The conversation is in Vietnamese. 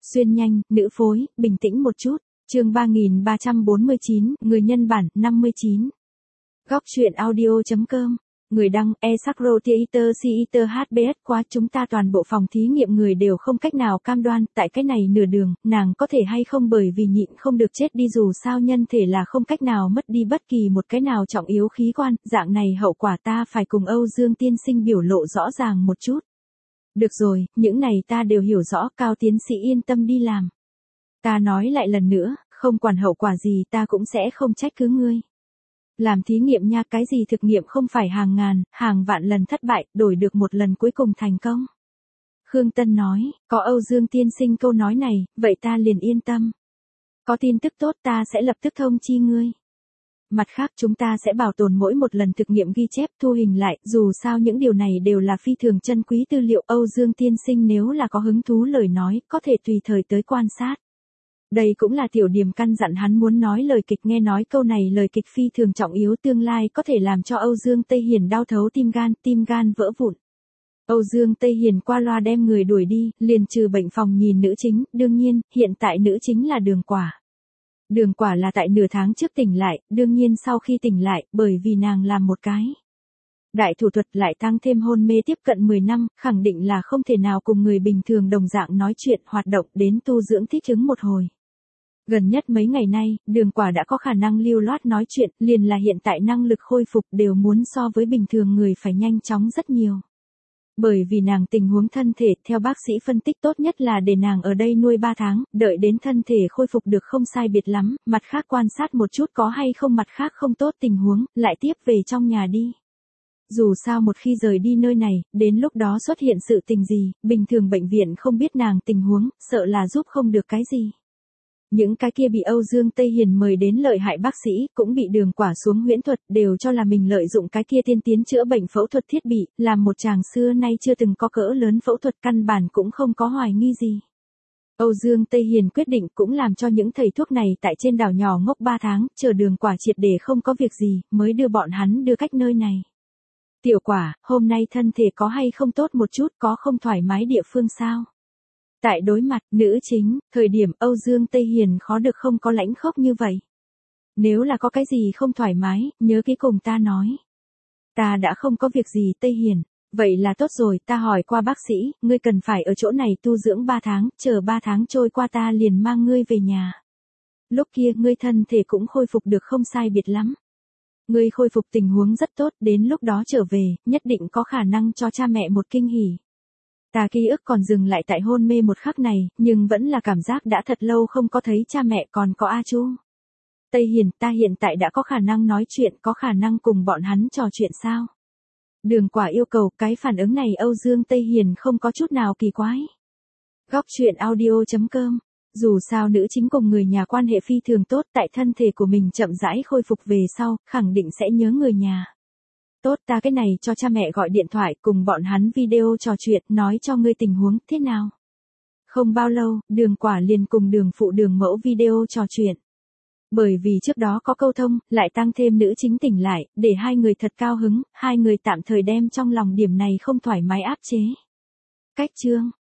Xuyên nhanh, nữ phối, bình tĩnh một chút. Chương 3349, người nhân bản, 59. Góc truyện audio.com. Người đăng, Esakro Theater Theater HBS qua chúng ta toàn bộ phòng thí nghiệm người đều không cách nào cam đoan, tại cái này nửa đường, nàng có thể hay không bởi vì nhịn không được chết đi dù sao nhân thể là không cách nào mất đi bất kỳ một cái nào trọng yếu khí quan, dạng này hậu quả ta phải cùng Âu Dương tiên sinh biểu lộ rõ ràng một chút. Được rồi, những này ta đều hiểu rõ, Cao tiến sĩ yên tâm đi làm. Ta nói lại lần nữa, không quản hậu quả gì ta cũng sẽ không trách cứ ngươi. Làm thí nghiệm nha, cái gì thực nghiệm không phải hàng ngàn, hàng vạn lần thất bại, đổi được một lần cuối cùng thành công. Khương Tân nói, có Âu Dương tiên sinh câu nói này, vậy ta liền yên tâm. Có tin tức tốt ta sẽ lập tức thông chi ngươi. Mặt khác chúng ta sẽ bảo tồn mỗi một lần thực nghiệm ghi chép thu hình lại, dù sao những điều này đều là phi thường chân quý tư liệu. Âu Dương tiên sinh nếu là có hứng thú lời nói, có thể tùy thời tới quan sát. Đây cũng là Tiểu Điềm căn dặn hắn muốn nói lời kịch, nghe nói câu này lời kịch phi thường trọng yếu, tương lai có thể làm cho Âu Dương Tây Hiền đau thấu tim gan vỡ vụn. Âu Dương Tây Hiền qua loa đem người đuổi đi, liền trừ bệnh phòng nhìn nữ chính, đương nhiên, hiện tại nữ chính là Đường Quả. Đường Quả là tại nửa tháng trước tỉnh lại, đương nhiên sau khi tỉnh lại, bởi vì nàng làm một cái đại thủ thuật lại tăng thêm hôn mê tiếp cận 10 năm, khẳng định là không thể nào cùng người bình thường đồng dạng nói chuyện hoạt động đến tu dưỡng thích ứng một hồi. Gần nhất mấy ngày nay, Đường Quả đã có khả năng lưu loát nói chuyện, liền là hiện tại năng lực khôi phục đều muốn so với bình thường người phải nhanh chóng rất nhiều. Bởi vì nàng tình huống thân thể, theo bác sĩ phân tích tốt nhất là để nàng ở đây nuôi 3 tháng, đợi đến thân thể khôi phục được không sai biệt lắm, mặt khác quan sát một chút có hay không mặt khác không tốt tình huống, lại tiếp về trong nhà đi. Dù sao một khi rời đi nơi này, đến lúc đó xuất hiện sự tình gì, bình thường bệnh viện không biết nàng tình huống, sợ là giúp không được cái gì. Những cái kia bị Âu Dương Tây Hiền mời đến lợi hại bác sĩ, cũng bị Đường Quả xuống huyễn thuật, đều cho là mình lợi dụng cái kia tiên tiến chữa bệnh phẫu thuật thiết bị, làm một chàng xưa nay chưa từng có cỡ lớn phẫu thuật, căn bản cũng không có hoài nghi gì. Âu Dương Tây Hiền quyết định cũng làm cho những thầy thuốc này tại trên đảo nhỏ ngốc 3 tháng, chờ Đường Quả triệt để không có việc gì, mới đưa bọn hắn đưa cách nơi này. Tiểu Quả, hôm nay thân thể có hay không tốt một chút, có không thoải mái địa phương sao? Tại đối mặt, nữ chính, thời điểm Âu Dương Tây Hiền khó được không có lãnh khốc như vậy. Nếu là có cái gì không thoải mái, nhớ kỹ cùng ta nói. Ta đã không có việc gì Tây Hiền, vậy là tốt rồi, ta hỏi qua bác sĩ, ngươi cần phải ở chỗ này tu dưỡng 3 tháng, chờ 3 tháng trôi qua ta liền mang ngươi về nhà. Lúc kia ngươi thân thể cũng khôi phục được không sai biệt lắm. Ngươi khôi phục tình huống rất tốt, đến lúc đó trở về, nhất định có khả năng cho cha mẹ một kinh hỉ. Ta ký ức còn dừng lại tại hôn mê một khắc này, nhưng vẫn là cảm giác đã thật lâu không có thấy cha mẹ còn có A Chu. Tây Hiền, ta hiện tại đã có khả năng nói chuyện, có khả năng cùng bọn hắn trò chuyện sao? Đường Quả yêu cầu, cái phản ứng này Âu Dương Tây Hiền không có chút nào kỳ quái. Góc truyện audio.com. Dù sao nữ chính cùng người nhà quan hệ phi thường tốt, tại thân thể của mình chậm rãi khôi phục về sau, khẳng định sẽ nhớ người nhà. Tốt, ta cái này cho cha mẹ gọi điện thoại cùng bọn hắn video trò chuyện, nói cho ngươi tình huống thế nào. Không bao lâu, Đường Quả liền cùng Đường phụ Đường mẫu video trò chuyện. Bởi vì trước đó có câu thông, lại tăng thêm nữ chính tỉnh lại, để hai người thật cao hứng, hai người tạm thời đem trong lòng điểm này không thoải mái áp chế. Cách chương.